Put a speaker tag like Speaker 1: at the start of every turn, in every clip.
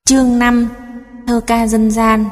Speaker 1: Chương 5. Thơ ca dân gian.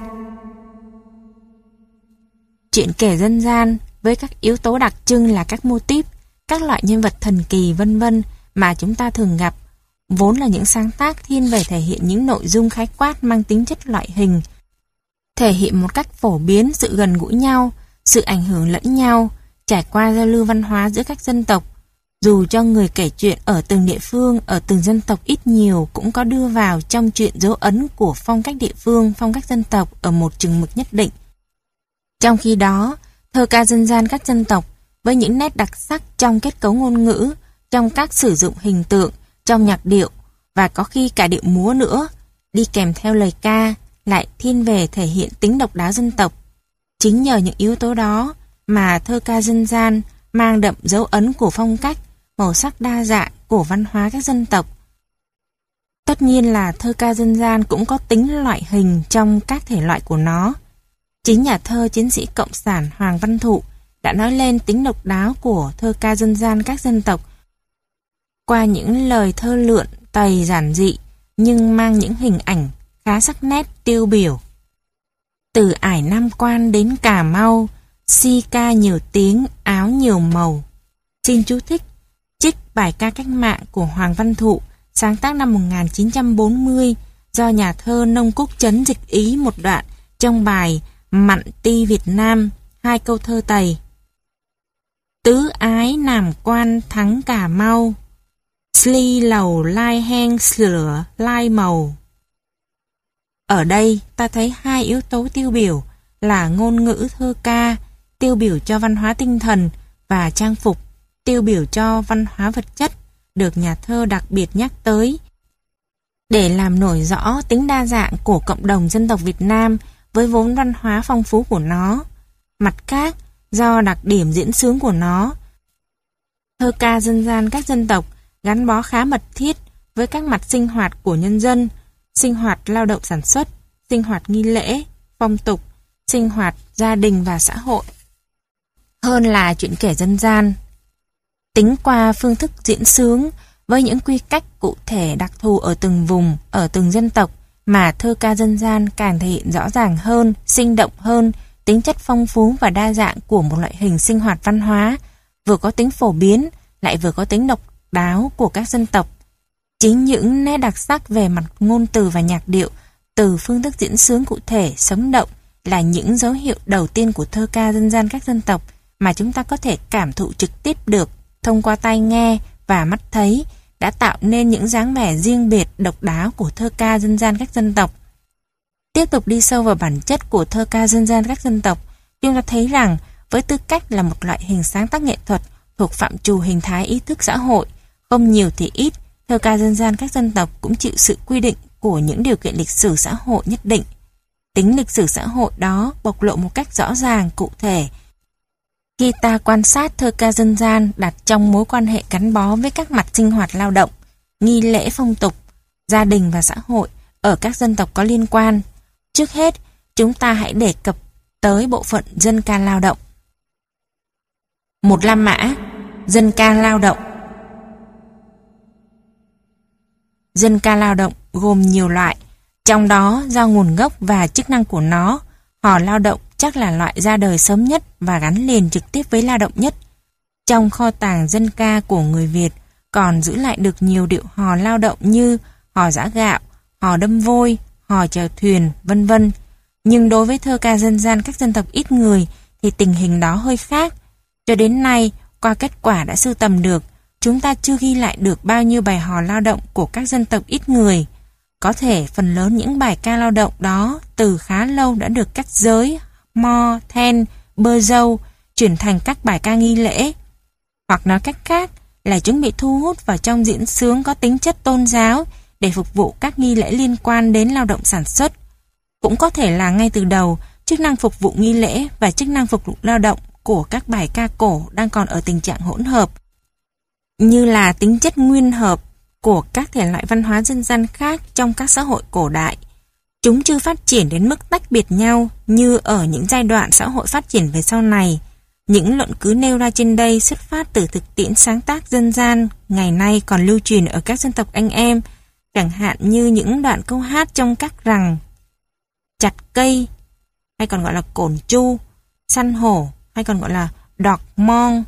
Speaker 1: Chuyện kể dân gian với các yếu tố đặc trưng là các mô típ, các loại nhân vật thần kỳ vân vân mà chúng ta thường gặp, vốn là những sáng tác thiên về thể hiện những nội dung khái quát mang tính chất loại hình, thể hiện một cách phổ biến sự gần gũi nhau, sự ảnh hưởng lẫn nhau, trải qua giao lưu văn hóa giữa các dân tộc. Dù cho người kể chuyện ở từng địa phương, ở từng dân tộc ít nhiều cũng có đưa vào trong chuyện dấu ấn của phong cách địa phương, phong cách dân tộc ở một chừng mực nhất định. Trong khi đó, thơ ca dân gian các dân tộc với những nét đặc sắc trong kết cấu ngôn ngữ, trong các sử dụng hình tượng, trong nhạc điệu và có khi cả điệu múa nữa, đi kèm theo lời ca, lại thiên về thể hiện tính độc đáo dân tộc. Chính nhờ những yếu tố đó mà thơ ca dân gian mang đậm dấu ấn của phong cách, màu sắc đa dạng của văn hóa các dân tộc. Tất nhiên là thơ ca dân gian cũng có tính loại hình trong các thể loại của nó. Chính nhà thơ chiến sĩ cộng sản Hoàng Văn Thụ đã nói lên tính độc đáo của thơ ca dân gian các dân tộc qua những lời thơ lượn tày giản dị nhưng mang những hình ảnh khá sắc nét tiêu biểu. Từ ải Nam Quan đến Cà Mau, si ca nhiều tiếng, áo nhiều màu. Xin chú thích trích bài ca cách mạng của Hoàng Văn Thụ, sáng tác năm 1940 do nhà thơ Nông Cúc Chấn dịch ý một đoạn trong bài Mặn ti Việt Nam, 2 câu thơ tày. Tứ ái Nam Quan thắng Cà Mau, sli lầu lai hen sửa lai màu. Ở đây ta thấy 2 yếu tố tiêu biểu là ngôn ngữ thơ ca, tiêu biểu cho văn hóa tinh thần, và trang phục, tiêu biểu cho văn hóa vật chất, được nhà thơ đặc biệt nhắc tới để làm nổi rõ tính đa dạng của cộng đồng dân tộc Việt Nam với vốn văn hóa phong phú của nó. Mặt khác, do đặc điểm diễn xướng của nó, thơ ca dân gian các dân tộc gắn bó khá mật thiết với các mặt sinh hoạt của nhân dân, sinh hoạt lao động sản xuất, sinh hoạt nghi lễ, phong tục, sinh hoạt gia đình và xã hội, hơn là chuyện kể dân gian. Tính qua phương thức diễn xướng với những quy cách cụ thể đặc thù ở từng vùng, ở từng dân tộc mà thơ ca dân gian càng thể hiện rõ ràng hơn, sinh động hơn tính chất phong phú và đa dạng của một loại hình sinh hoạt văn hóa, vừa có tính phổ biến lại vừa có tính độc đáo của các dân tộc. Chính những nét đặc sắc về mặt ngôn từ và nhạc điệu từ phương thức diễn xướng cụ thể, sống động là những dấu hiệu đầu tiên của thơ ca dân gian các dân tộc mà chúng ta có thể cảm thụ trực tiếp được thông qua tai nghe và mắt thấy, đã tạo nên những dáng vẻ riêng biệt độc đáo của thơ ca dân gian các dân tộc. Tiếp tục đi sâu vào bản chất của thơ ca dân gian các dân tộc, chúng ta thấy rằng với tư cách là một loại hình sáng tác nghệ thuật thuộc phạm trù hình thái ý thức xã hội, không nhiều thì ít, thơ ca dân gian các dân tộc cũng chịu sự quy định của những điều kiện lịch sử xã hội nhất định. Tính lịch sử xã hội đó bộc lộ một cách rõ ràng, cụ thể khi ta quan sát thơ ca dân gian đặt trong mối quan hệ gắn bó với các mặt sinh hoạt lao động, nghi lễ phong tục, gia đình và xã hội ở các dân tộc có liên quan. Trước hết, chúng ta hãy đề cập tới bộ phận dân ca lao động. 1. La Mã, dân ca lao động. Dân ca lao động gồm nhiều loại, trong đó do nguồn gốc và chức năng của nó, hò lao động chắc là loại ra đời sớm nhất và gắn liền trực tiếp với lao động nhất. Trong kho tàng dân ca của người Việt còn giữ lại được nhiều điệu hò lao động như hò giã gạo, hò đâm vôi, hò chèo thuyền, vân vân. Nhưng đối với thơ ca dân gian các dân tộc ít người thì tình hình đó hơi khác. Cho đến nay, qua kết quả đã sưu tầm được, chúng ta chưa ghi lại được bao nhiêu bài hò lao động của các dân tộc ít người. Có thể phần lớn những bài ca lao động đó từ khá lâu đã được cắt giới, mo, then, bơ dâu chuyển thành các bài ca nghi lễ. Hoặc nói cách khác là chúng bị thu hút vào trong diễn xướng có tính chất tôn giáo để phục vụ các nghi lễ liên quan đến lao động sản xuất. Cũng có thể là ngay từ đầu, chức năng phục vụ nghi lễ và chức năng phục vụ lao động của các bài ca cổ đang còn ở tình trạng hỗn hợp, như là tính chất nguyên hợp của các thể loại văn hóa dân gian khác trong các xã hội cổ đại. Chúng chưa phát triển đến mức tách biệt nhau như ở những giai đoạn xã hội phát triển về sau này. Những luận cứ nêu ra trên đây xuất phát từ thực tiễn sáng tác dân gian ngày nay còn lưu truyền ở các dân tộc anh em, chẳng hạn như những đoạn câu hát trong các rằng chặt cây, hay còn gọi là cổn chu, săn hổ, hay còn gọi là đọt mon.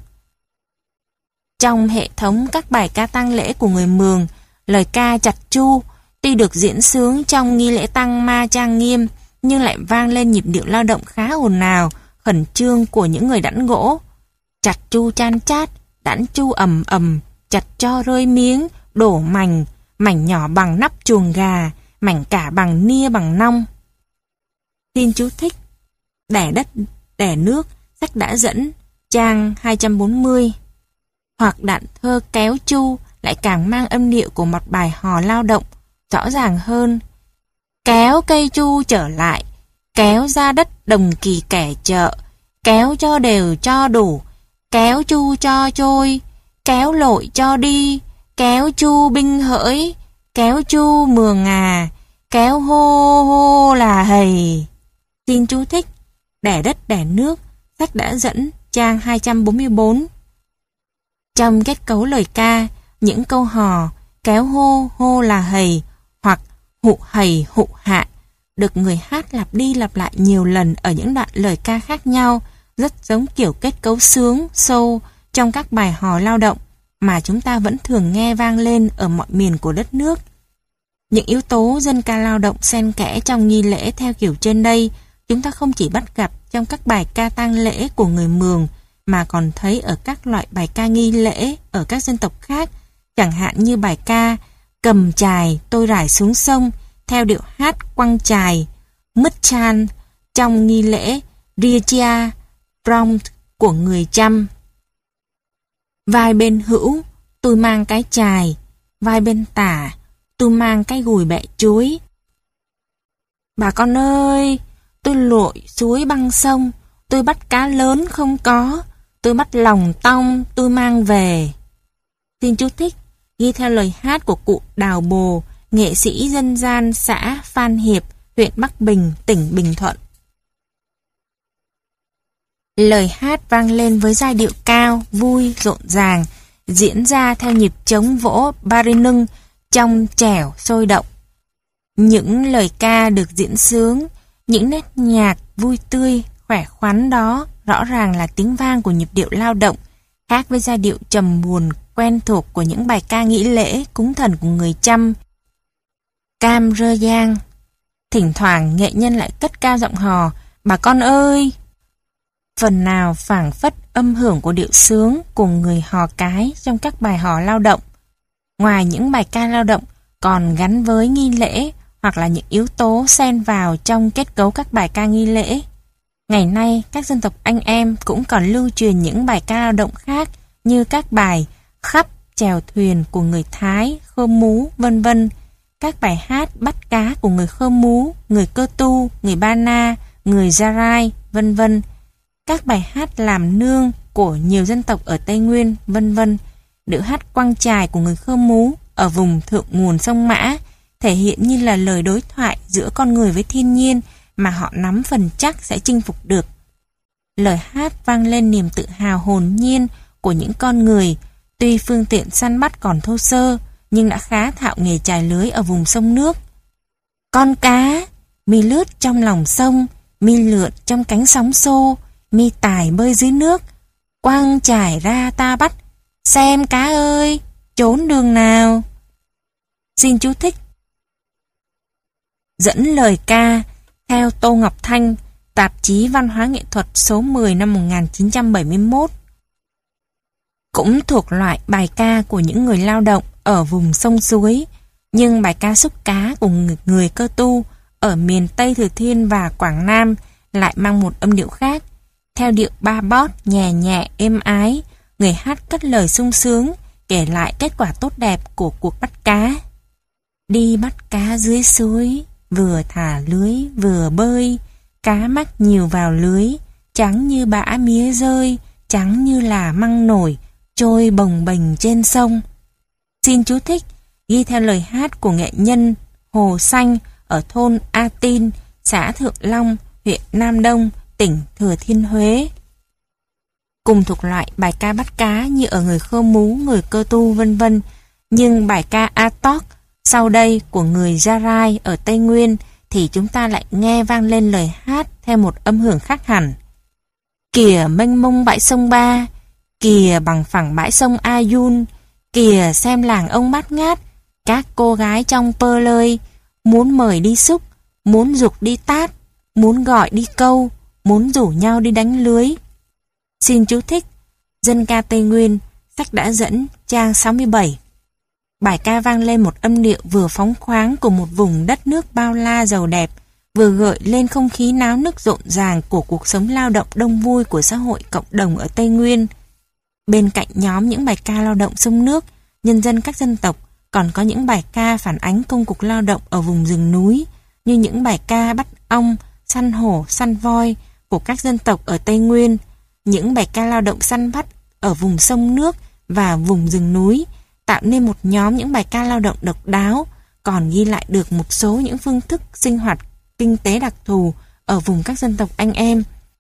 Speaker 1: Trong hệ thống các bài ca tang lễ của người Mường, lời ca chặt chu tuy được diễn xướng trong nghi lễ tang ma trang nghiêm, nhưng lại vang lên nhịp điệu lao động khá ồn ào, khẩn trương của những người đẵn gỗ. Chặt chu chan chát, đẵn chu ầm ầm, chặt cho rơi miếng, đổ mảnh, mảnh nhỏ bằng nắp chuồng gà, mảnh cả bằng nia bằng nong. Xin chú thích: Đẻ đất, đẻ nước, sách đã dẫn, trang 240. Hoặc đoạn thơ kéo chu lại càng mang âm điệu của một bài hò lao động rõ ràng hơn. Kéo cây chu trở lại, kéo ra đất đồng kỳ kẻ chợ, kéo cho đều cho đủ, kéo chu cho trôi, kéo lội cho đi, kéo chu binh hỡi, kéo chu mường à, kéo hô hô là hầy. Xin chú thích: Đẻ đất đẻ nước, sách đã dẫn, trang 244. Trong kết cấu lời ca, những câu hò kéo hô hô là hầy hoặc hụ hầy hụ hạ được người hát lặp đi lặp lại nhiều lần ở những đoạn lời ca khác nhau, rất giống kiểu kết cấu sướng, sâu trong các bài hò lao động mà chúng ta vẫn thường nghe vang lên ở mọi miền của đất nước. Những yếu tố dân ca lao động xen kẽ trong nghi lễ theo kiểu trên đây, chúng ta không chỉ bắt gặp trong các bài ca tang lễ của người Mường, mà còn thấy ở các loại bài ca nghi lễ ở các dân tộc khác, chẳng hạn như bài ca cầm chài tôi rải xuống sông theo điệu hát quăng chài, mứt chan trong nghi lễ Ria Prompt của người Chăm. Vai bên hữu tôi mang cái chài, vai bên tả tôi mang cái gùi bẹ chuối. Bà con ơi, tôi lội suối băng sông, tôi bắt cá lớn không có, tôi bắt lòng tong tôi mang về. Xin chú thích: Ghi theo lời hát của cụ Đào Bồ, nghệ sĩ dân gian xã Phan Hiệp, huyện Bắc Bình, tỉnh Bình Thuận. Lời hát vang lên với giai điệu cao, vui, rộn ràng, diễn ra theo nhịp trống vỗ barinung trong trẻo, sôi động. Những lời ca được diễn sướng, những nét nhạc vui tươi, khỏe khoắn đó rõ ràng là tiếng vang của nhịp điệu lao động, khác với giai điệu trầm buồn quen thuộc của những bài ca nghi lễ cúng thần của người Chăm. Cam rơ giang. Thỉnh thoảng nghệ nhân lại cất cao giọng hò, bà con ơi. Phần nào phảng phất âm hưởng của điệu sướng của người hò cái trong các bài hò lao động. Ngoài những bài ca lao động còn gắn với nghi lễ hoặc là những yếu tố xen vào trong kết cấu các bài ca nghi lễ. Ngày nay, các dân tộc anh em cũng còn lưu truyền những bài ca lao động khác như các bài khắp, chèo thuyền của người Thái, Khơ Mú, vân vân. Các bài hát bắt cá của người Khơ Mú, người Cơ Tu, người Ba Na, người Gia Rai, vân vân. Các bài hát làm nương của nhiều dân tộc ở Tây Nguyên, vân vân. Điệu hát quăng chài của người Khơ Mú ở vùng thượng nguồn sông Mã thể hiện như là lời đối thoại giữa con người với thiên nhiên mà họ nắm phần chắc sẽ chinh phục được. Lời hát vang lên niềm tự hào hồn nhiên của những con người, tuy phương tiện săn bắt còn thô sơ, nhưng đã khá thạo nghề chài lưới ở vùng sông nước. Con cá, mi lướt trong lòng sông, mi lượn trong cánh sóng xô, mi tài bơi dưới nước, quăng chài ra ta bắt, xem cá ơi, trốn đường nào. Xin chú thích: Dẫn lời ca theo Tô Ngọc Thanh, tạp chí Văn hóa Nghệ thuật số 10 năm 1971. Cũng thuộc loại bài ca của những người lao động ở vùng sông suối, nhưng bài ca xúc cá của người Cơ Tu ở miền Tây Thừa Thiên và Quảng Nam lại mang một âm điệu khác. Theo điệu ba bót nhẹ nhẹ êm ái, người hát cất lời sung sướng, kể lại kết quả tốt đẹp của cuộc bắt cá. Đi bắt cá dưới suối, vừa thả lưới vừa bơi, cá mắc nhiều vào lưới, trắng như bã mía rơi, trắng như là măng nổi, trôi bồng bềnh trên sông. Xin chú thích: Ghi theo lời hát của nghệ nhân Hồ Xanh ở thôn A Tin, xã Thượng Long, huyện Nam Đông, tỉnh Thừa Thiên Huế. Cùng thuộc loại bài ca bắt cá như ở người Khơ Mú, người Cơ Tu, vân vân, nhưng bài ca A Tok Sau đây của người Gia Rai ở Tây Nguyên thì chúng ta lại nghe vang lên lời hát theo một âm hưởng khác hẳn. Kìa mênh mông bãi sông Ba, kìa bằng phẳng bãi sông Ayun, kìa xem làng ông bát ngát, các cô gái trong pơ lơi, muốn mời đi xúc, muốn giục đi tát, muốn gọi đi câu, muốn rủ nhau đi đánh lưới. Xin chú thích, dân ca Tây Nguyên, sách đã dẫn, trang 67. Bài ca vang lên một âm điệu vừa phóng khoáng của một vùng đất nước bao la giàu đẹp, vừa gợi lên không khí náo nức rộn ràng của cuộc sống lao động đông vui của xã hội cộng đồng ở Tây Nguyên. Bên cạnh nhóm những bài ca lao động sông nước, nhân dân các dân tộc còn có những bài ca phản ánh công cuộc lao động ở vùng rừng núi, như những bài ca bắt ong, săn hổ, săn voi của các dân tộc ở Tây Nguyên, những bài ca lao động săn bắt ở vùng sông nước và vùng rừng núi, tạo nên một nhóm những bài ca lao động độc đáo, còn ghi lại được một số những phương thức sinh hoạt kinh tế đặc thù ở vùng các dân tộc anh em,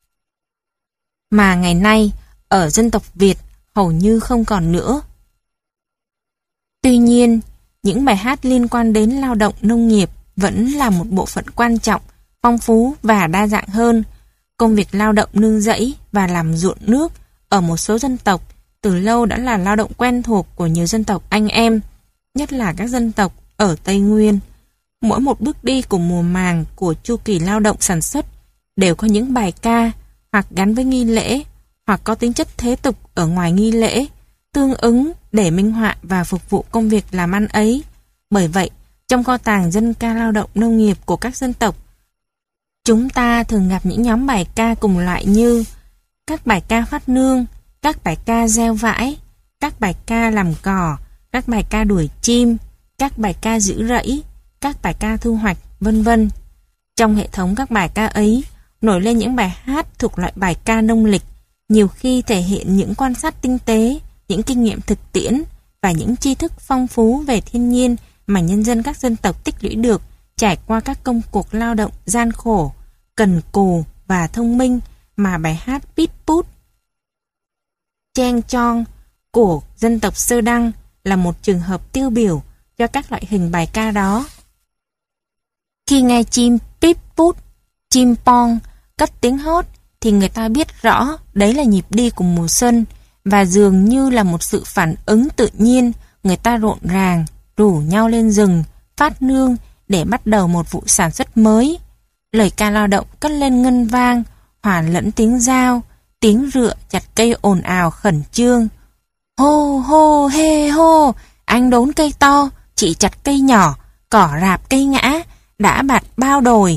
Speaker 1: mà ngày nay ở dân tộc Việt hầu như không còn nữa. Tuy nhiên, những bài hát liên quan đến lao động nông nghiệp vẫn là một bộ phận quan trọng, phong phú và đa dạng hơn. Công việc lao động nương rẫy và làm ruộng nước ở một số dân tộc từ lâu đã là lao động quen thuộc của nhiều dân tộc anh em, nhất là các dân tộc ở Tây Nguyên. Mỗi một bước đi của mùa màng của chu kỳ lao động sản xuất đều có những bài ca hoặc gắn với nghi lễ hoặc có tính chất thế tục ở ngoài nghi lễ, tương ứng để minh họa và phục vụ công việc làm ăn ấy. Bởi vậy, trong kho tàng dân ca lao động nông nghiệp của các dân tộc, chúng ta thường gặp những nhóm bài ca cùng loại như các bài ca phát nương, các bài ca gieo vãi, các bài ca làm cỏ, các bài ca đuổi chim, các bài ca giữ rẫy, các bài ca thu hoạch, vân vân. Trong hệ thống các bài ca ấy, nổi lên những bài hát thuộc loại bài ca nông lịch, nhiều khi thể hiện những quan sát tinh tế, những kinh nghiệm thực tiễn và những tri thức phong phú về thiên nhiên mà nhân dân các dân tộc tích lũy được trải qua các công cuộc lao động gian khổ, cần cù và thông minh mà bài hát Pít Pút, Cheng Chong của dân tộc Sơ Đăng là một trường hợp tiêu biểu cho các loại hình bài ca đó. Khi nghe chim Pít Pút, chim Pong cất tiếng hót thì người ta biết rõ đấy là nhịp đi của mùa xuân, và dường như là một sự phản ứng tự nhiên, người ta rộn ràng rủ nhau lên rừng phát nương để bắt đầu một vụ sản xuất mới. Lời ca lao động cất lên ngân vang, hòa lẫn tiếng dao, tiếng rựa chặt cây ồn ào khẩn trương. Hô hô hê hô, anh đốn cây to, chị chặt cây nhỏ, cỏ rạp cây ngã, đã bạt bao đồi.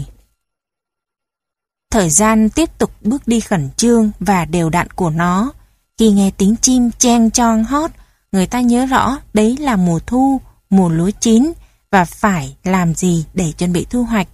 Speaker 1: Thời gian tiếp tục bước đi khẩn trương và đều đặn của nó. Khi nghe tiếng chim cheng chong hót, người ta nhớ rõ đấy là mùa thu, mùa lúa chín và phải làm gì để chuẩn bị thu hoạch.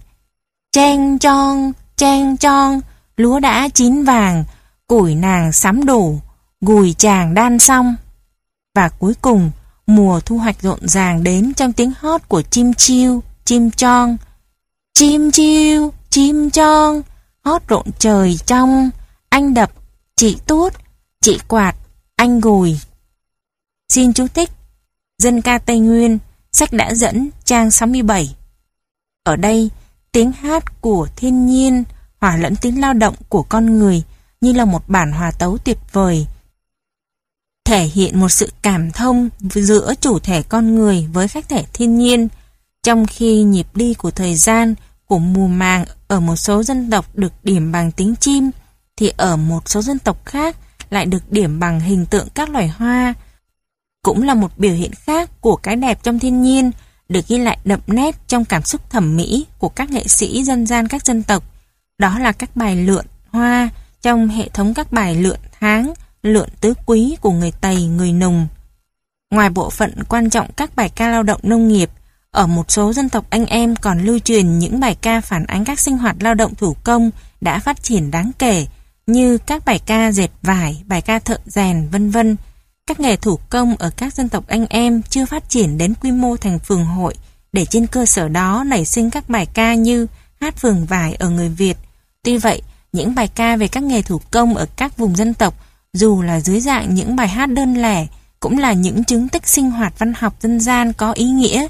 Speaker 1: Cheng chong, lúa đã chín vàng, củi nàng sắm đủ, gùi chàng đan xong. Và cuối cùng, mùa thu hoạch rộn ràng đến trong tiếng hót của chim chiu, chim chong. Chim chiu, chim chong, hót rộn trời trong, anh đập, chị tuốt, chị quạt, anh gùi. Xin chú thích, dân ca Tây Nguyên, sách đã dẫn, trang 67. Ở đây, tiếng hát của thiên nhiên hòa lẫn tiếng lao động của con người như là một bản hòa tấu tuyệt vời, thể hiện một sự cảm thông giữa chủ thể con người với khách thể thiên nhiên, trong khi nhịp đi của thời gian, của mùa màng ở một số dân tộc được điểm bằng tiếng chim, thì ở một số dân tộc khác lại được điểm bằng hình tượng các loài hoa. Cũng là một biểu hiện khác của cái đẹp trong thiên nhiên, được ghi lại đậm nét trong cảm xúc thẩm mỹ của các nghệ sĩ dân gian các dân tộc. Đó là các bài lượn hoa trong hệ thống các bài lượn tháng, lượn tứ quý của người Tây, người Nùng. Ngoài bộ phận quan trọng các bài ca lao động nông nghiệp, ở một số dân tộc anh em còn lưu truyền những bài ca phản ánh các sinh hoạt lao động thủ công đã phát triển đáng kể, như các bài ca dệt vải, bài ca thợ rèn, vân vân. Các nghề thủ công ở các dân tộc anh em chưa phát triển đến quy mô thành phường hội, để trên cơ sở đó nảy sinh các bài ca như hát phường vải ở người Việt. Tuy vậy, những bài ca về các nghề thủ công ở các vùng dân tộc, dù là dưới dạng những bài hát đơn lẻ, cũng là những chứng tích sinh hoạt văn học dân gian có ý nghĩa,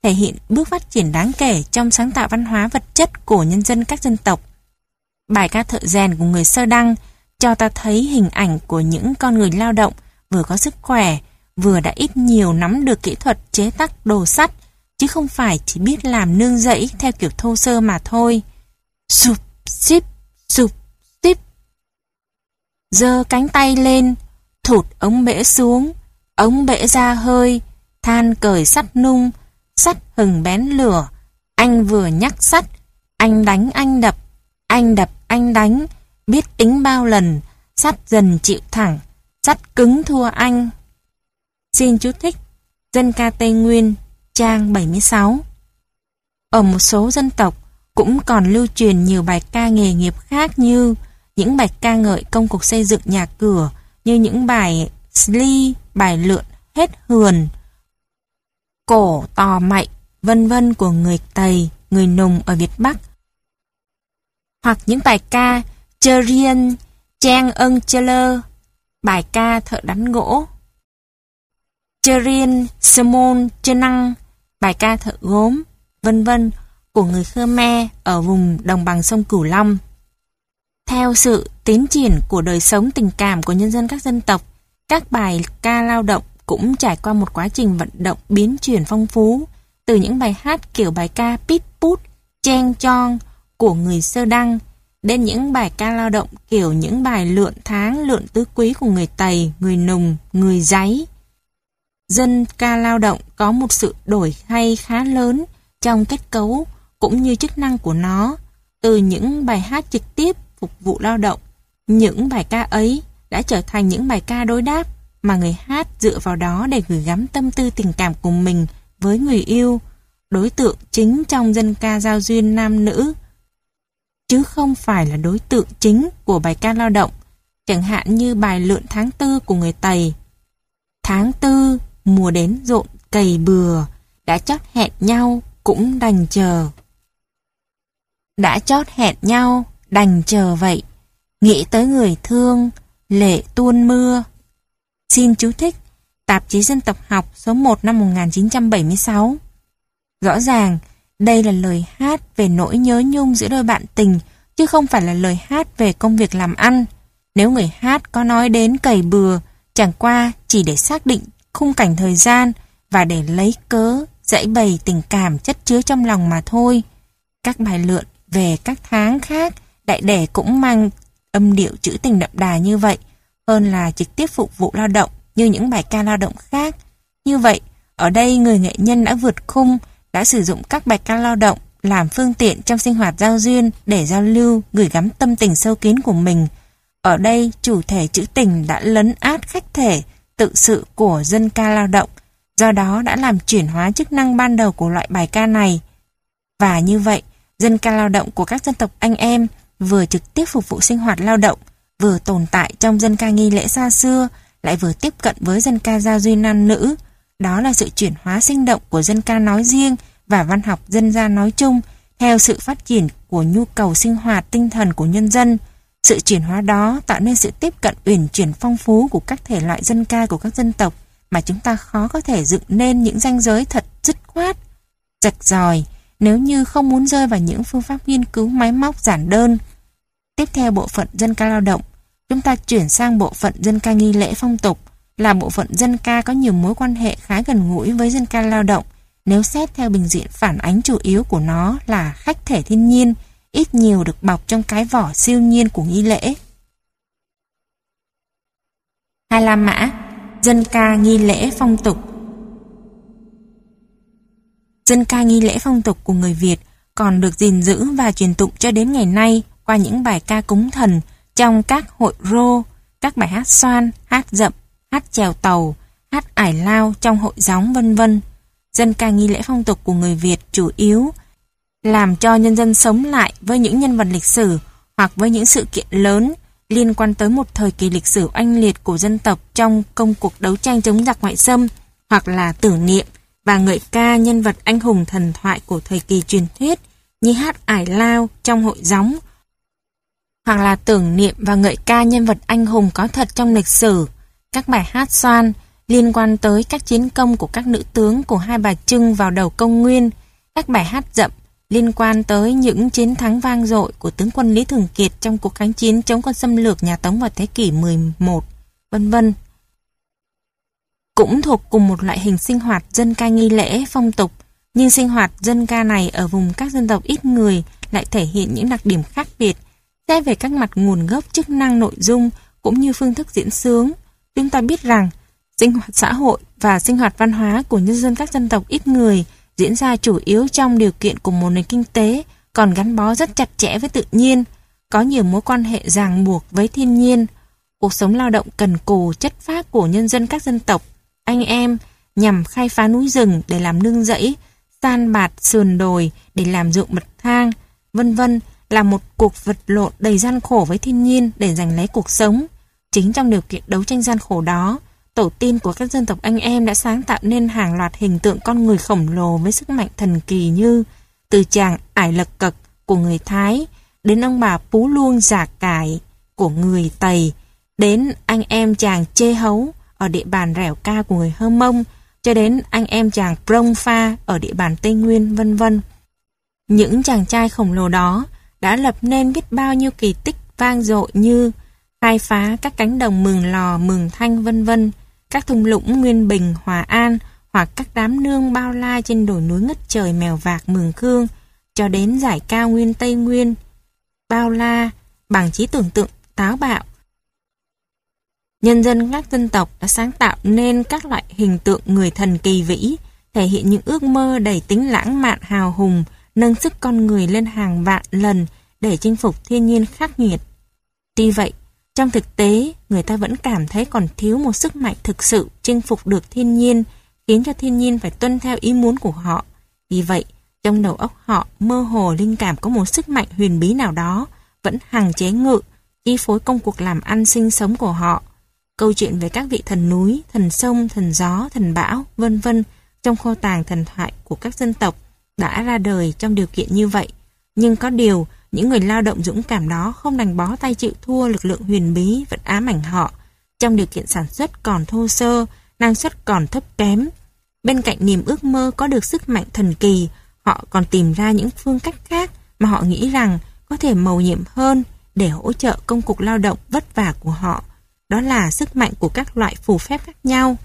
Speaker 1: thể hiện bước phát triển đáng kể trong sáng tạo văn hóa vật chất của nhân dân các dân tộc. Bài ca thợ rèn của người Sơ Đăng cho ta thấy hình ảnh của những con người lao động vừa có sức khỏe, vừa đã ít nhiều nắm được kỹ thuật chế tác đồ sắt, chứ không phải chỉ biết làm nương rẫy theo kiểu thô sơ mà thôi. Sụp xíp, giơ cánh tay lên, thụt ống bể xuống, ống bể ra hơi, than cởi sắt nung, sắt hừng bén lửa. Anh vừa nhắc sắt, anh đánh anh đập, anh đập anh đánh, biết tính bao lần, sắt dần chịu thẳng, sắt cứng thua anh. Xin chú thích Dân ca Tây Nguyên, trang 76. Ở một số dân tộc cũng còn lưu truyền nhiều bài ca nghề nghiệp khác, như những bài ca ngợi công cuộc xây dựng nhà cửa, như những bài sli, bài lượn hết hườn, cổ tò mậy, vân vân của người Tây, người Nùng ở Việt Bắc. Hoặc những bài ca Chơ Riêng, Trang Ân Chơ Lơ, bài ca thợ đánh gỗ, Chơ Riêng, Sơ Môn Chơ Năng, bài ca thợ gốm, vân vân của người Khmer ở vùng đồng bằng sông Cửu Long. Theo sự tiến triển của đời sống tình cảm của nhân dân các dân tộc, các bài ca lao động cũng trải qua một quá trình vận động biến chuyển phong phú, từ những bài hát kiểu bài ca Pít Pút, Cheng Chong của người Sơ Đăng, đến những bài ca lao động kiểu những bài lượn tháng, lượn tứ quý của người Tày, người Nùng, người Giấy. Dân ca lao động có một sự đổi thay khá lớn trong kết cấu cũng như chức năng của nó. Từ những bài hát trực tiếp phục vụ lao động, những bài ca ấy đã trở thành những bài ca đối đáp mà người hát dựa vào đó để gửi gắm tâm tư tình cảm của mình với người yêu, đối tượng chính trong dân ca giao duyên nam nữ, chứ không phải là đối tượng chính của bài ca lao động, chẳng hạn như bài lượn tháng tư của người Tày. Tháng tư, mùa đến rộn cày bừa, đã chót hẹn nhau cũng đành chờ. Đã chót hẹn nhau, đành chờ vậy, nghĩ tới người thương, lệ tuôn mưa. Xin chú thích Tạp chí Dân tộc học số 1 năm 1976. Rõ ràng, đây là lời hát về nỗi nhớ nhung giữa đôi bạn tình, chứ không phải là lời hát về công việc làm ăn. Nếu người hát có nói đến cày bừa, chẳng qua chỉ để xác định khung cảnh thời gian và để lấy cớ giãi bày tình cảm chất chứa trong lòng mà thôi. Các bài lượn về các tháng khác, đại để cũng mang âm điệu trữ tình đậm đà như vậy, hơn là trực tiếp phục vụ lao động như những bài ca lao động khác. Như vậy, ở đây người nghệ nhân đã vượt khung, đã sử dụng các bài ca lao động làm phương tiện trong sinh hoạt giao duyên để giao lưu, gửi gắm tâm tình sâu kín của mình. Ở đây, chủ thể trữ tình đã lấn át khách thể, tự sự của dân ca lao động, do đó đã làm chuyển hóa chức năng ban đầu của loại bài ca này. Và như vậy, dân ca lao động của các dân tộc anh em vừa trực tiếp phục vụ sinh hoạt lao động, vừa tồn tại trong dân ca nghi lễ xa xưa, lại vừa tiếp cận với dân ca giao duyên nam nữ. Đó là sự chuyển hóa sinh động của dân ca nói riêng và văn học dân gian nói chung, theo sự phát triển của nhu cầu sinh hoạt tinh thần của nhân dân. Sự chuyển hóa đó tạo nên sự tiếp cận uyển chuyển phong phú của các thể loại dân ca của các dân tộc mà chúng ta khó có thể dựng nên những ranh giới thật dứt khoát, rạch ròi, nếu như không muốn rơi vào những phương pháp nghiên cứu máy móc giản đơn. Tiếp theo bộ phận dân ca lao động, chúng ta chuyển sang bộ phận dân ca nghi lễ phong tục, là bộ phận dân ca có nhiều mối quan hệ khá gần gũi với dân ca lao động, nếu xét theo bình diện phản ánh chủ yếu của nó là khách thể thiên nhiên, ít nhiều được bọc trong cái vỏ siêu nhiên của nghi lễ. Hai La Mã, dân ca nghi lễ phong tục. Dân ca nghi lễ phong tục của người Việt còn được gìn giữ và truyền tụng cho đến ngày nay qua những bài ca cúng thần trong các hội rô, các bài hát xoan, hát dậm, hát chèo tàu, hát ải lao trong hội gióng vân vân. Dân ca nghi lễ phong tục của người Việt chủ yếu làm cho nhân dân sống lại với những nhân vật lịch sử hoặc với những sự kiện lớn liên quan tới một thời kỳ lịch sử oanh liệt của dân tộc trong công cuộc đấu tranh chống giặc ngoại xâm, hoặc là tưởng niệm và ngợi ca nhân vật anh hùng thần thoại của thời kỳ truyền thuyết như hát ải lao trong hội gióng, hoặc là tưởng niệm và ngợi ca nhân vật anh hùng có thật trong lịch sử. Các bài hát xoan liên quan tới các chiến công của các nữ tướng của Hai Bà Trưng vào đầu công nguyên, các bài hát dậm liên quan tới những chiến thắng vang dội của tướng quân Lý Thường Kiệt trong cuộc kháng chiến chống quân xâm lược nhà Tống vào thế kỷ 11, vân vân. Cũng thuộc cùng một loại hình sinh hoạt dân ca nghi lễ phong tục, nhưng sinh hoạt dân ca này ở vùng các dân tộc ít người lại thể hiện những đặc điểm khác biệt. Xét về các mặt nguồn gốc, chức năng, nội dung cũng như phương thức diễn xướng, chúng ta biết rằng sinh hoạt xã hội và sinh hoạt văn hóa của nhân dân các dân tộc ít người diễn ra chủ yếu trong điều kiện của một nền kinh tế còn gắn bó rất chặt chẽ với tự nhiên, có nhiều mối quan hệ ràng buộc với thiên nhiên. Cuộc sống lao động cần cù, chất phác của nhân dân các dân tộc anh em nhằm khai phá núi rừng để làm nương rẫy, san bạt sườn đồi để làm ruộng bậc thang, vân vân, là một cuộc vật lộn đầy gian khổ với thiên nhiên để giành lấy cuộc sống. Chính trong điều kiện đấu tranh gian khổ đó, tổ tiên của các dân tộc anh em đã sáng tạo nên hàng loạt hình tượng con người khổng lồ với sức mạnh thần kỳ, như từ chàng Ải Lật Cật của người Thái, đến ông bà Pú Luông Giả Cải của người Tày, đến anh em chàng Chê Hấu ở địa bàn Rẻo Ca của người Hơ Mông, cho đến anh em chàng Prông Pha ở địa bàn Tây Nguyên, vân vân. Những chàng trai khổng lồ đó đã lập nên biết bao nhiêu kỳ tích vang dội như khai phá các cánh đồng Mường Lò, Mường Thanh, vân vân, các thung lũng Nguyên Bình, Hòa An, hoặc các đám nương bao la trên đồi núi ngất trời Mèo Vạc, Mường Khương, cho đến giải cao nguyên Tây Nguyên, bao la bằng trí tưởng tượng táo bạo. Nhân dân các dân tộc đã sáng tạo nên các loại hình tượng người thần kỳ vĩ, thể hiện những ước mơ đầy tính lãng mạn hào hùng, nâng sức con người lên hàng vạn lần để chinh phục thiên nhiên khắc nghiệt. Tuy vậy, trong thực tế, người ta vẫn cảm thấy còn thiếu một sức mạnh thực sự chinh phục được thiên nhiên, khiến cho thiên nhiên phải tuân theo ý muốn của họ. Vì vậy, trong đầu óc họ mơ hồ linh cảm có một sức mạnh huyền bí nào đó vẫn hằng chế ngự, chi phối công cuộc làm ăn sinh sống của họ. Câu chuyện về các vị thần núi, thần sông, thần gió, thần bão, vân vân trong kho tàng thần thoại của các dân tộc đã ra đời trong điều kiện như vậy. Nhưng có điều, những người lao động dũng cảm đó không đành bó tay chịu thua lực lượng huyền bí vẫn ám ảnh họ. Trong điều kiện sản xuất còn thô sơ, năng suất còn thấp kém. Bên cạnh niềm ước mơ có được sức mạnh thần kỳ, họ còn tìm ra những phương cách khác mà họ nghĩ rằng có thể mầu nhiệm hơn để hỗ trợ công cuộc lao động vất vả của họ. Đó là sức mạnh của các loại phù phép khác nhau.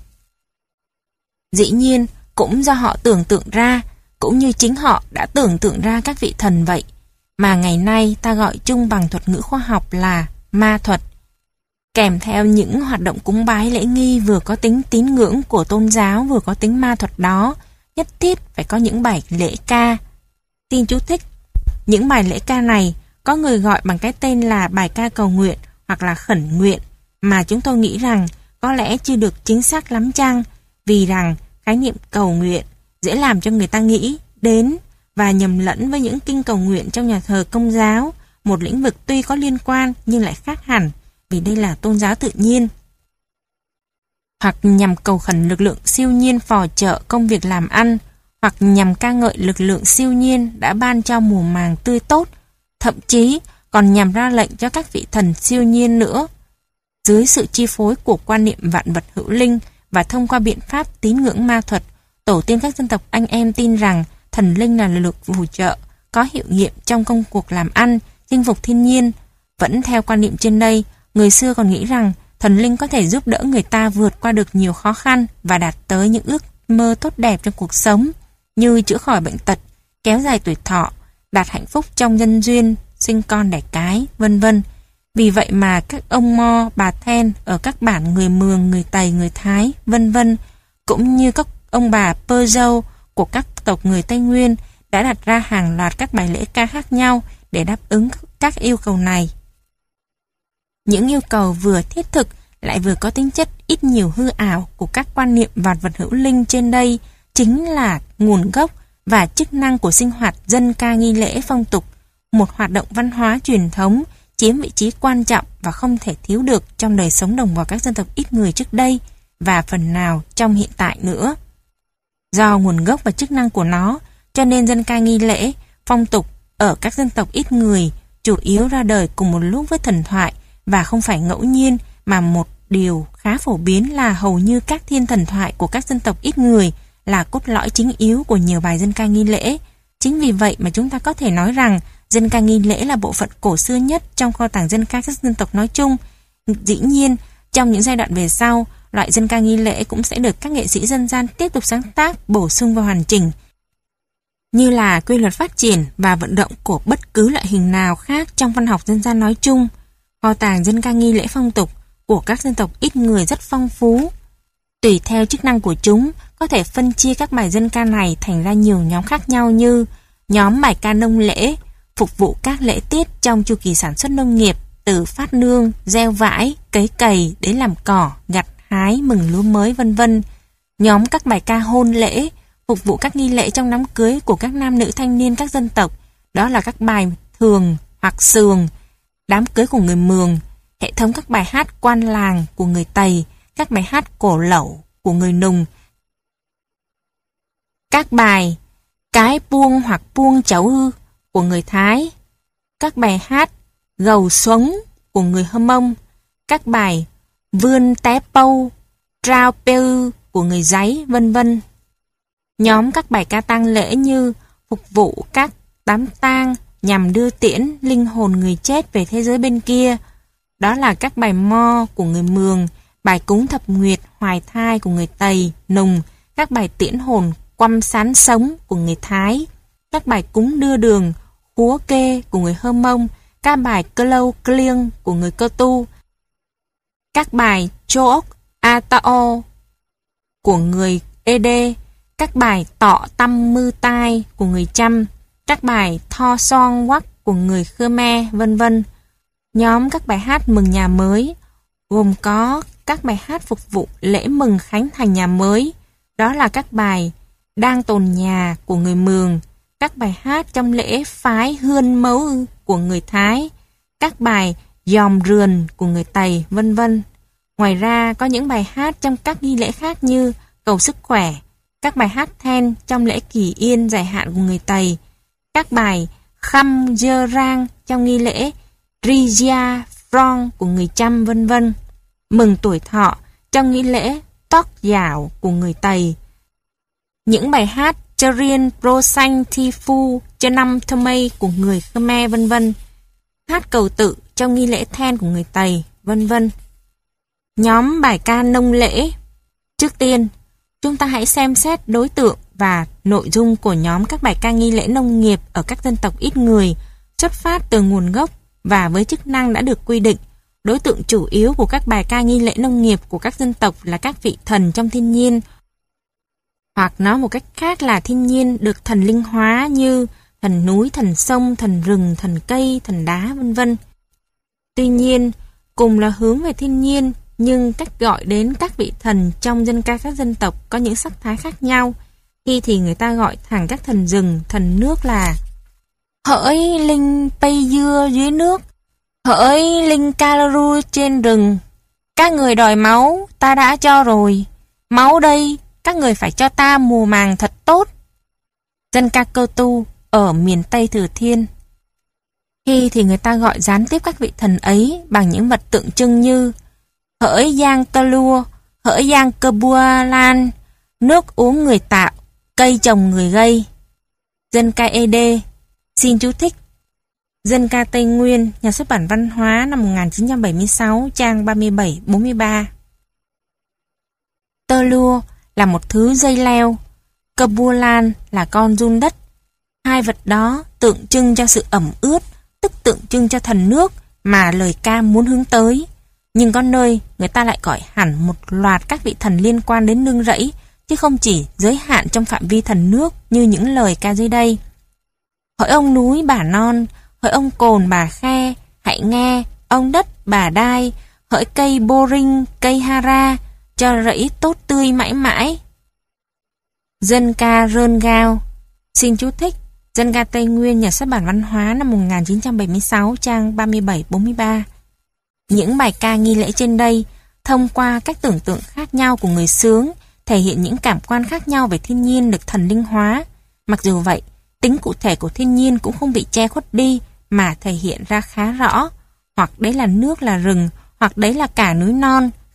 Speaker 1: Dĩ nhiên, cũng do họ tưởng tượng ra, cũng như chính họ đã tưởng tượng ra các vị thần vậy, mà ngày nay ta gọi chung bằng thuật ngữ khoa học là ma thuật. Kèm theo những hoạt động cúng bái lễ nghi vừa có tính tín ngưỡng của tôn giáo vừa có tính ma thuật đó, nhất thiết phải có những bài lễ ca. Tin chú thích, những bài lễ ca này có người gọi bằng cái tên là bài ca cầu nguyện hoặc là khẩn nguyện, mà chúng tôi nghĩ rằng có lẽ chưa được chính xác lắm chăng, vì rằng khái niệm cầu nguyện dễ làm cho người ta nghĩ đến và nhầm lẫn với những kinh cầu nguyện trong nhà thờ Công giáo, một lĩnh vực tuy có liên quan nhưng lại khác hẳn, vì đây là tôn giáo tự nhiên. Hoặc nhằm cầu khẩn lực lượng siêu nhiên phò trợ công việc làm ăn, hoặc nhằm ca ngợi lực lượng siêu nhiên đã ban cho mùa màng tươi tốt, thậm chí còn nhằm ra lệnh cho các vị thần siêu nhiên nữa. Dưới sự chi phối của quan niệm vạn vật hữu linh và thông qua biện pháp tín ngưỡng ma thuật, tổ tiên các dân tộc anh em tin rằng thần linh là lực lượng phù trợ, có hiệu nghiệm trong công cuộc làm ăn, chinh phục thiên nhiên. Vẫn theo quan niệm trên đây, người xưa còn nghĩ rằng thần linh có thể giúp đỡ người ta vượt qua được nhiều khó khăn và đạt tới những ước mơ tốt đẹp trong cuộc sống, như chữa khỏi bệnh tật, kéo dài tuổi thọ, đạt hạnh phúc trong nhân duyên, sinh con đẻ cái, vân vân. Vì vậy mà các ông Mo, bà Then ở các bản người Mường, người Tày, người Thái, vân vân, cũng như các ông bà Pơ Dâu của các tộc người Tây Nguyên đã đặt ra hàng loạt các bài lễ ca khác nhau để đáp ứng các yêu cầu này. Những yêu cầu vừa thiết thực lại vừa có tính chất ít nhiều hư ảo của các quan niệm vạn vật hữu linh trên đây chính là nguồn gốc và chức năng của sinh hoạt dân ca nghi lễ phong tục, một hoạt động văn hóa truyền thống chiếm vị trí quan trọng và không thể thiếu được trong đời sống đồng bào các dân tộc ít người trước đây và phần nào trong hiện tại nữa. Do nguồn gốc và chức năng của nó, cho nên dân ca nghi lễ, phong tục ở các dân tộc ít người chủ yếu ra đời cùng một lúc với thần thoại và không phải ngẫu nhiên mà một điều khá phổ biến là hầu như các thiên thần thoại của các dân tộc ít người là cốt lõi chính yếu của nhiều bài dân ca nghi lễ. Chính vì vậy mà chúng ta có thể nói rằng dân ca nghi lễ là bộ phận cổ xưa nhất trong kho tàng dân ca các dân tộc nói chung. Dĩ nhiên, trong những giai đoạn về sau, loại dân ca nghi lễ cũng sẽ được các nghệ sĩ dân gian tiếp tục sáng tác, bổ sung và hoàn chỉnh. Như là quy luật phát triển và vận động của bất cứ loại hình nào khác trong văn học dân gian nói chung, kho tàng dân ca nghi lễ phong tục của các dân tộc ít người rất phong phú. Tùy theo chức năng của chúng, có thể phân chia các bài dân ca này thành ra nhiều nhóm khác nhau như nhóm bài ca nông lễ, phục vụ các lễ tiết trong chu kỳ sản xuất nông nghiệp, từ phát nương, gieo vải, cấy cày đến làm cỏ, gặt hái, mừng lúa mới vân vân. Nhóm các bài ca hôn lễ, phục vụ các nghi lễ trong đám cưới của các nam nữ thanh niên các dân tộc, đó là các bài thường hoặc sường, đám cưới của người Mường, hệ thống các bài hát quan làng của người Tày, các bài hát cổ lẩu của người Nùng, các bài cái buông hoặc buông cháu ư của người Thái, các bài hát gầu sống của người Hơ Mông, các bài vươn té pâu, trao peu của người Giấy, vân vân. Nhóm các bài ca tang lễ như phục vụ các đám tang nhằm đưa tiễn linh hồn người chết về thế giới bên kia, đó là các bài mo của người Mường, bài cúng thập nguyệt hoài thai của người Tây, Nùng, các bài tiễn hồn quăm sán sống của người Thái, các bài cúng đưa đường khúa kê của người Hơ Mông, các bài cơ lâu cliêng của người Cơ Tu, các bài chô ốc a tao của người Ede, các bài tọ tâm mư tai của người Chăm, các bài tho son quắc của người Khmer, vân vân. Nhóm các bài hát mừng nhà mới gồm có các bài hát phục vụ lễ mừng khánh thành nhà mới, đó là các bài đang tồn nhà của người Mường, các bài hát trong lễ phái hươn mấu của người Thái, các bài dòm rườn của người Tày, vân vân. Ngoài ra có những bài hát trong các nghi lễ khác như cầu sức khỏe, các bài hát then trong lễ kỳ yên dài hạn của người Tày, các bài khăm dơ rang trong nghi lễ Rijia Frong của người Chăm, vân vân. Mừng tuổi thọ trong nghi lễ Tok Dạo của người Tày. Những bài hát Cherien Pro Sanh Thi Phu cho năm Thomay của người Khmer, vân vân. Hát cầu tự trong nghi lễ then của người Tày, vân vân. Nhóm bài ca nông lễ. Trước tiên, chúng ta hãy xem xét đối tượng và nội dung của nhóm các bài ca nghi lễ nông nghiệp ở các dân tộc ít người, xuất phát từ nguồn gốc và với chức năng đã được quy định. Đối tượng chủ yếu của các bài ca nghi lễ nông nghiệp của các dân tộc là các vị thần trong thiên nhiên, hoặc nói một cách khác là thiên nhiên được thần linh hóa như thần núi, thần sông, thần rừng, thần cây, thần đá, vân vân. Tuy nhiên, cùng là hướng về thiên nhiên, nhưng cách gọi đến các vị thần trong dân ca các dân tộc có những sắc thái khác nhau. Khi thì người ta gọi thẳng các thần rừng, thần nước là hỡi linh pây dưa dưới nước, hỡi linh Kalaru trên rừng. Các người đòi máu, ta đã cho rồi. Máu đây, các người phải cho ta mùa màng thật tốt. Dân ca Cơ Tu ở miền Tây Thừa Thiên. Khi thì người ta gọi gián tiếp các vị thần ấy bằng những vật tượng trưng như hỡi giang tơ lua, hỡi giang cơ bua lan, nước uống người tạo, cây trồng người gây. Dân ca Ede. Xin chú thích. Dân ca Tây Nguyên, Nhà xuất bản Văn hóa năm 1976, trang 37-43. Tơ lua là một thứ dây leo, cơ bua lan là con giun đất. Hai vật đó tượng trưng cho sự ẩm ướt, tức tượng trưng cho thần nước mà lời ca muốn hướng tới. Nhưng có nơi người ta lại gọi hẳn một loạt các vị thần liên quan đến nương rẫy, chứ không chỉ giới hạn trong phạm vi thần nước như những lời ca dưới đây. Hỡi ông núi bà non, hỡi ông cồn bà khe, hãy nghe, ông đất bà đai, hỡi cây bô rinh, cây hara, cho rẫy tốt tươi mãi mãi. Dân ca rơn gao. Xin chú thích. Dân ca Tây Nguyên, Nhà xuất bản Văn hóa năm 1976, trang 37-43. Những bài ca nghi lễ trên đây, thông qua cách tưởng tượng khác nhau của người xướng, thể hiện những cảm quan khác nhau về thiên nhiên được thần linh hóa. Mặc dù vậy, tính cụ thể của thiên nhiên cũng không bị che khuất đi, mà thể hiện ra khá rõ. Hoặc đấy là nước là rừng, hoặc đấy là cả núi non,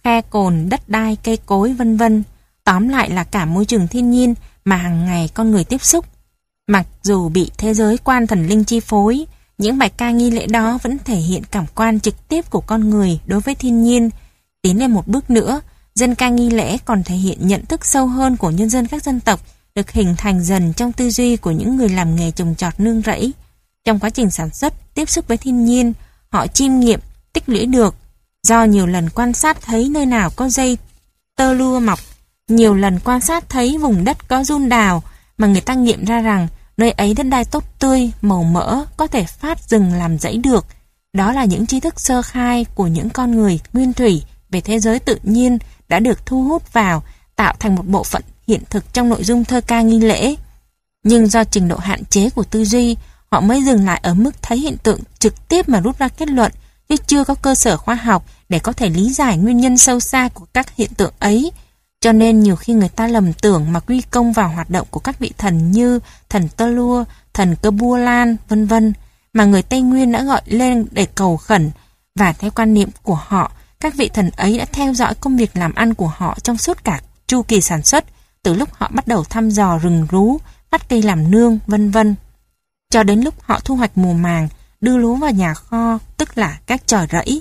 Speaker 1: khe cồn, đất đai, cây cối, vân vân. Tóm lại là cả môi trường thiên nhiên mà hàng ngày con người tiếp xúc. Mặc dù bị thế giới quan thần linh chi phối, những bài ca nghi lễ đó vẫn thể hiện cảm quan trực tiếp của con người đối với thiên nhiên. Tiến lên một bước nữa, dân ca nghi lễ còn thể hiện nhận thức sâu hơn của nhân dân các dân tộc được hình thành dần trong tư duy của những người làm nghề trồng trọt nương rẫy. Trong quá trình sản xuất, tiếp xúc với thiên nhiên, họ chiêm nghiệm, tích lũy được. Do nhiều lần quan sát thấy nơi nào có dây tơ lụa mọc, nhiều lần quan sát thấy vùng đất có giun đào, mà người ta nghiệm ra rằng nơi ấy đất đai tốt tươi, màu mỡ, có thể phát rừng làm rẫy được. Đó là những tri thức sơ khai của những con người nguyên thủy về thế giới tự nhiên đã được thu hút vào, tạo thành một bộ phận hiện thực trong nội dung thơ ca nghi lễ. Nhưng do trình độ hạn chế của tư duy, họ mới dừng lại ở mức thấy hiện tượng trực tiếp mà rút ra kết luận, chứ chưa có cơ sở khoa học để có thể lý giải nguyên nhân sâu xa của các hiện tượng ấy. Cho nên nhiều khi người ta lầm tưởng mà quy công vào hoạt động của các vị thần như thần Tơ Lua, thần Cơ Bua Lan, vân vân, mà người Tây Nguyên đã gọi lên để cầu khẩn, và theo quan niệm của họ, các vị thần ấy đã theo dõi công việc làm ăn của họ trong suốt cả chu kỳ sản xuất, từ lúc họ bắt đầu thăm dò rừng rú, bắt cây làm nương, vân vân, cho đến lúc họ thu hoạch mùa màng, đưa lúa vào nhà kho, tức là các chòi rẫy.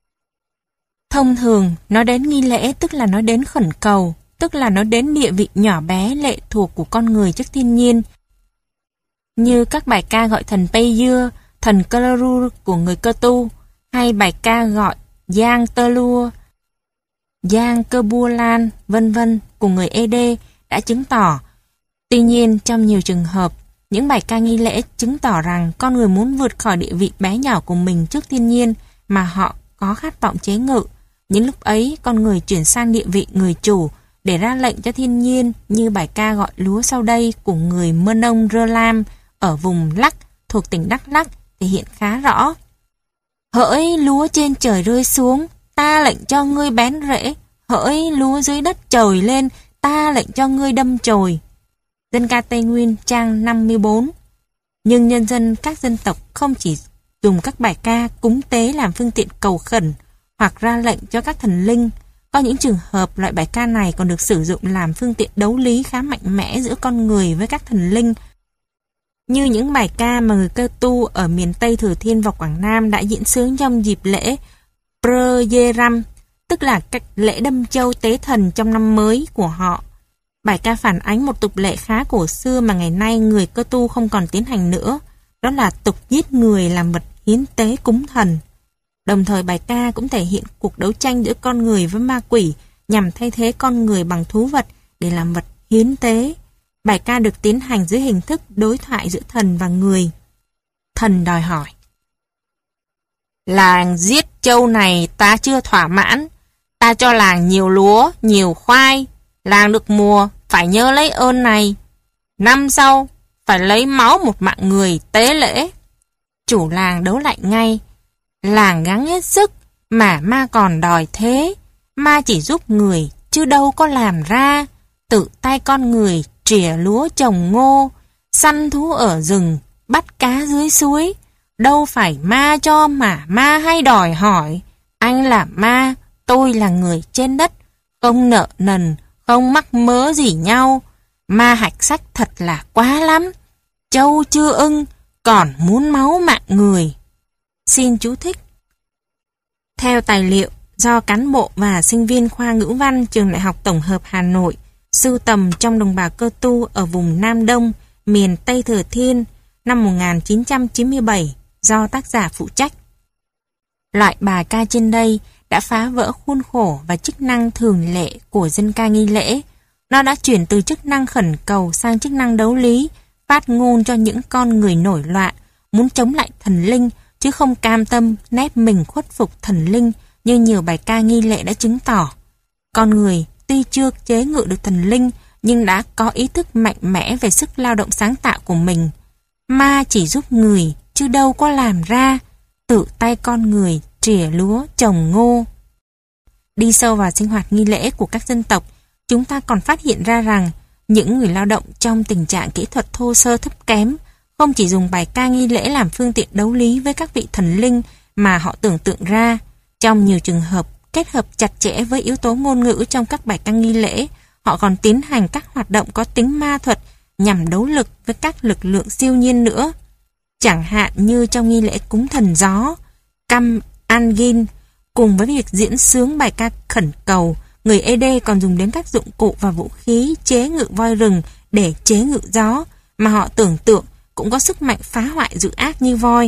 Speaker 1: Thông thường, nói đến nghi lễ tức là nói đến khẩn cầu, tức là nói đến địa vị nhỏ bé lệ thuộc của con người trước thiên nhiên. Như các bài ca gọi thần Pây Dưa, thần Cơ của người Cơ Tu, hay bài ca gọi Giang Tơ Lua, Giang Cơ Bua Lan, vân vân của người Ede đã chứng tỏ. Tuy nhiên, trong nhiều trường hợp, những bài ca nghi lễ chứng tỏ rằng con người muốn vượt khỏi địa vị bé nhỏ của mình trước thiên nhiên mà họ có khát vọng chế ngự. Những lúc ấy, con người chuyển sang địa vị người chủ để ra lệnh cho thiên nhiên, như bài ca gọi lúa sau đây của người Mơ Nông Rơ Lam ở vùng Lắc thuộc tỉnh Đắk Lắk thể hiện khá rõ. Hỡi lúa trên trời rơi xuống, ta lệnh cho ngươi bén rễ. Hỡi lúa dưới đất trồi lên, ta lệnh cho ngươi đâm chồi. Dân ca Tây Nguyên trang 54. Nhưng nhân dân các dân tộc không chỉ dùng các bài ca cúng tế làm phương tiện cầu khẩn hoặc ra lệnh cho các thần linh. Có những trường hợp loại bài ca này còn được sử dụng làm phương tiện đấu lý khá mạnh mẽ giữa con người với các thần linh, như những bài ca mà người Cơ Tu ở miền Tây Thừa Thiên và Quảng Nam đã diễn xướng trong dịp lễ Pryeram, tức là cách lễ đâm châu tế thần trong năm mới của họ. Bài ca phản ánh một tục lệ khá cổ xưa mà ngày nay người Cơ Tu không còn tiến hành nữa, đó là tục giết người làm vật hiến tế cúng thần. Đồng thời bài ca cũng thể hiện cuộc đấu tranh giữa con người với ma quỷ nhằm thay thế con người bằng thú vật để làm vật hiến tế. Bài ca được tiến hành dưới hình thức đối thoại giữa thần và người. Thần đòi hỏi: làng giết trâu này ta chưa thỏa mãn, ta cho làng nhiều lúa, nhiều khoai. Làng được mùa phải nhớ lấy ơn này. Năm sau phải lấy máu một mạng người tế lễ. Chủ làng đấu lại ngay: làng gắng hết sức mà ma còn đòi thế. Ma chỉ giúp người chứ đâu có làm ra. Tự tay con người trỉa lúa trồng ngô, săn thú ở rừng, bắt cá dưới suối. Đâu phải ma cho mà ma hay đòi hỏi. Anh là ma, tôi là người trên đất, không nợ nần, không mắc mớ gì nhau. Ma hạch sách thật là quá lắm. Châu chưa ưng, còn muốn máu mạng người. Xin chú thích. Theo tài liệu do cán bộ và sinh viên khoa ngữ văn Trường Đại học Tổng hợp Hà Nội sưu tầm trong đồng bào Cơ Tu ở vùng Nam Đông, miền Tây Thừa Thiên năm 1997 do tác giả phụ trách. Loại bài ca trên đây đã phá vỡ khuôn khổ và chức năng thường lệ của dân ca nghi lễ. Nó đã chuyển từ chức năng khẩn cầu sang chức năng đấu lý, phát ngôn cho những con người nổi loạn, muốn chống lại thần linh, chứ không cam tâm nép mình khuất phục thần linh như nhiều bài ca nghi lễ đã chứng tỏ. Con người tuy chưa chế ngự được thần linh, nhưng đã có ý thức mạnh mẽ về sức lao động sáng tạo của mình. Ma chỉ giúp người, chứ đâu có làm ra. Tự tay con người trỉa lúa trồng ngô. Đi sâu vào sinh hoạt nghi lễ của các dân tộc, chúng ta còn phát hiện ra rằng những người lao động trong tình trạng kỹ thuật thô sơ thấp kém không chỉ dùng bài ca nghi lễ làm phương tiện đấu lý với các vị thần linh mà họ tưởng tượng ra. Trong nhiều trường hợp kết hợp chặt chẽ với yếu tố ngôn ngữ trong các bài ca nghi lễ, họ còn tiến hành các hoạt động có tính ma thuật nhằm đấu lực với các lực lượng siêu nhiên nữa. Chẳng hạn như trong nghi lễ cúng thần gió, Cam Angin, cùng với việc diễn xướng bài ca khẩn cầu, người Ede còn dùng đến các dụng cụ và vũ khí chế ngự voi rừng để chế ngự gió, mà họ tưởng tượng cũng có sức mạnh phá hoại dữ ác như voi.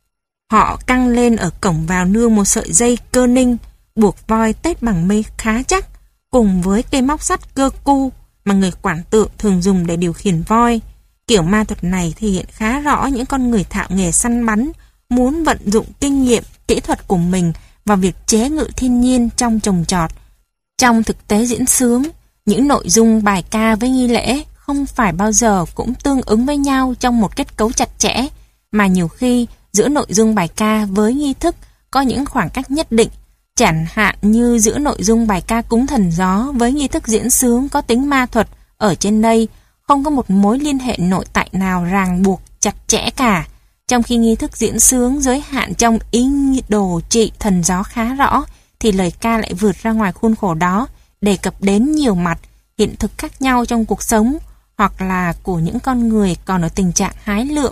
Speaker 1: Họ căng lên ở cổng vào nương một sợi dây cơ ninh, buộc voi tết bằng mây khá chắc, cùng với cây móc sắt cơ cu mà người quản tượng thường dùng để điều khiển voi. Kiểu ma thuật này thể hiện khá rõ những con người thạo nghề săn bắn muốn vận dụng kinh nghiệm, kỹ thuật của mình vào việc chế ngự thiên nhiên trong trồng trọt. Trong thực tế diễn xướng, những nội dung bài ca với nghi lễ không phải bao giờ cũng tương ứng với nhau trong một kết cấu chặt chẽ, mà nhiều khi giữa nội dung bài ca với nghi thức có những khoảng cách nhất định, chẳng hạn như giữa nội dung bài ca cúng thần gió với nghi thức diễn xướng có tính ma thuật ở trên đây, không có một mối liên hệ nội tại nào ràng buộc chặt chẽ cả, trong khi nghi thức diễn xướng giới hạn trong ý đồ trị thần gió khá rõ, thì lời ca lại vượt ra ngoài khuôn khổ đó, đề cập đến nhiều mặt hiện thực khác nhau trong cuộc sống, hoặc là của những con người còn ở tình trạng hái lượm.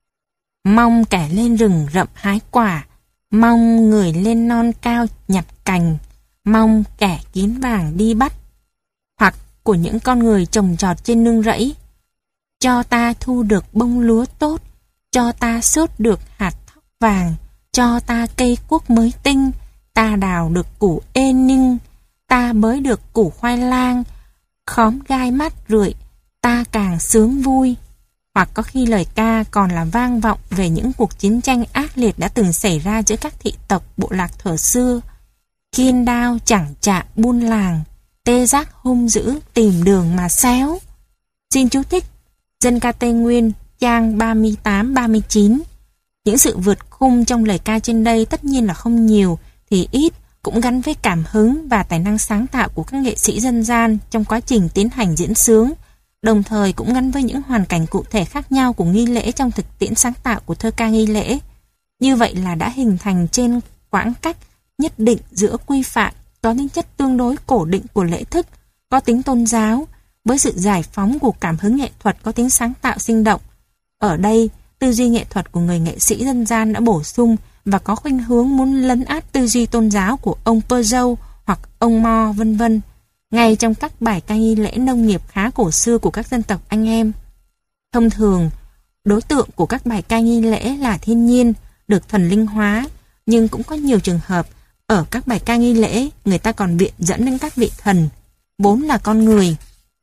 Speaker 1: Mong kẻ lên rừng rậm hái quả, mong người lên non cao nhặt cành, mong kẻ kiến vàng đi bắt. Hoặc của những con người trồng trọt trên nương rẫy, cho ta thu được bông lúa tốt, cho ta sốt được hạt thóc vàng, cho ta cây cuốc mới tinh, ta đào được củ ê ninh, ta bới được củ khoai lang, khóm gai mát rượi, ta càng sướng vui. Hoặc có khi lời ca còn là vang vọng về những cuộc chiến tranh ác liệt đã từng xảy ra giữa các thị tộc bộ lạc thuở xưa. Kiên đao chẳng chạm buôn làng, tê giác hung dữ tìm đường mà xéo. Xin chú thích Dân ca Tây Nguyên, trang 38-39. Những sự vượt khung trong lời ca trên đây tất nhiên là không nhiều, thì ít cũng gắn với cảm hứng và tài năng sáng tạo của các nghệ sĩ dân gian trong quá trình tiến hành diễn xướng, đồng thời cũng gắn với những hoàn cảnh cụ thể khác nhau của nghi lễ trong thực tiễn sáng tạo của thơ ca nghi lễ. Như vậy là đã hình thành trên quãng cách nhất định giữa quy phạm có tính chất tương đối cổ định của lễ thức, có tính tôn giáo, với sự giải phóng của cảm hứng nghệ thuật có tính sáng tạo sinh động. Ở đây, tư duy nghệ thuật của người nghệ sĩ dân gian đã bổ sung và có khuynh hướng muốn lấn át tư duy tôn giáo của ông Peugeot hoặc ông Mo vân vân, ngay trong các bài ca nghi lễ nông nghiệp khá cổ xưa của các dân tộc anh em. Thông thường, đối tượng của các bài ca nghi lễ là thiên nhiên, được thần linh hóa, nhưng cũng có nhiều trường hợp ở các bài ca nghi lễ người ta còn viện dẫn đến các vị thần, vốn là con người.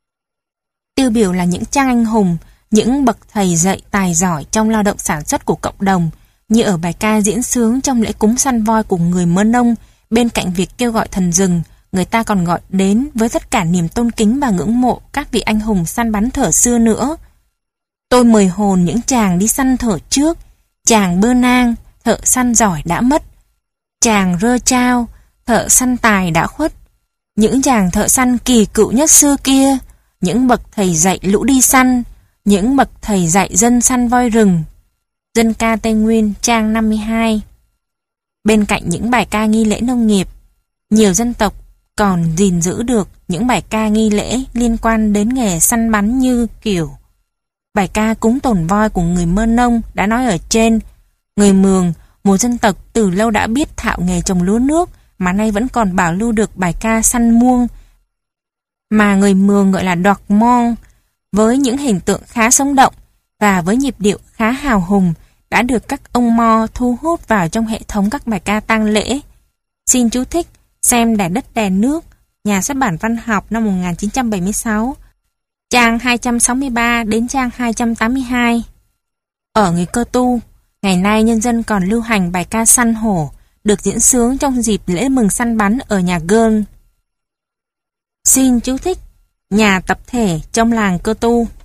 Speaker 1: Tiêu biểu là những trang anh hùng, những bậc thầy dạy tài giỏi trong lao động sản xuất của cộng đồng, như ở bài ca diễn xướng trong lễ cúng săn voi của người Mơ Nông. Bên cạnh việc kêu gọi thần rừng, người ta còn gọi đến với tất cả niềm tôn kính và ngưỡng mộ các vị anh hùng săn bắn thở xưa nữa. Tôi mời hồn những chàng đi săn thở trước, chàng Bơ Nang, thợ săn giỏi đã mất, chàng Rơ Trao, thợ săn tài đã khuất, những chàng thợ săn kỳ cựu nhất xưa kia, những bậc thầy dạy lũ đi săn, những bậc thầy dạy dân săn voi rừng. Dân ca Tây Nguyên, trang 52. Bên cạnh những bài ca nghi lễ nông nghiệp, nhiều dân tộc còn gìn giữ được những bài ca nghi lễ liên quan đến nghề săn bắn như kiểu bài ca cúng tồn voi của người Mơ Nông đã nói ở trên. Người Mường, một dân tộc từ lâu đã biết thạo nghề trồng lúa nước mà nay vẫn còn bảo lưu được bài ca săn muông mà người Mường gọi là đoạc mong, với những hình tượng khá sống động và với nhịp điệu khá hào hùng, đã được các ông Mo thu hút vào trong hệ thống các bài ca tang lễ. Xin chú thích xem Đẻ đất đè nước, Nhà xuất bản văn học năm 1976, trang 263 đến trang 282. Ở người Cơ Tu, ngày nay nhân dân còn lưu hành bài ca săn hổ, được diễn xướng trong dịp lễ mừng săn bắn ở nhà Gơn. Xin chú thích Nhà tập thể trong làng Cơ Tu.